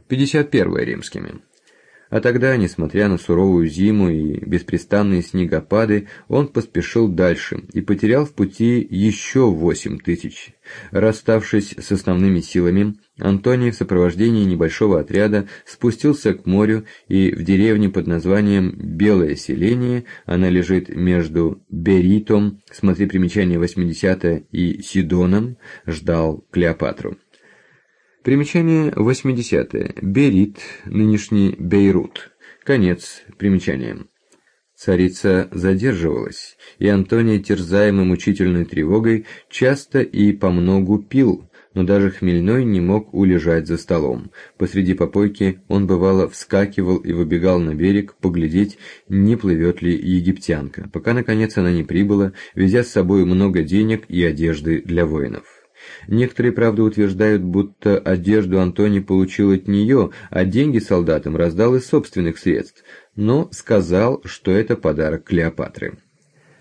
51 римскими. А тогда, несмотря на суровую зиму и беспрестанные снегопады, он поспешил дальше и потерял в пути еще 8000. Расставшись с основными силами, Антоний в сопровождении небольшого отряда спустился к морю и в деревне под названием Белое селение, она лежит между Беритом, смотри примечание 80, и Сидоном, ждал Клеопатру. Примечание 80. Берит, нынешний Бейрут. Конец примечания. Царица задерживалась, и Антоний, терзаемый мучительной тревогой, часто и помногу пил, но даже хмельной не мог улежать за столом. Посреди попойки он бывало вскакивал и выбегал на берег поглядеть, не плывет ли египтянка, пока наконец она не прибыла, везя с собой много денег и одежды для воинов. Некоторые, правда, утверждают, будто одежду Антоний получил от нее, а деньги солдатам раздал из собственных средств, но сказал, что это подарок Клеопатры.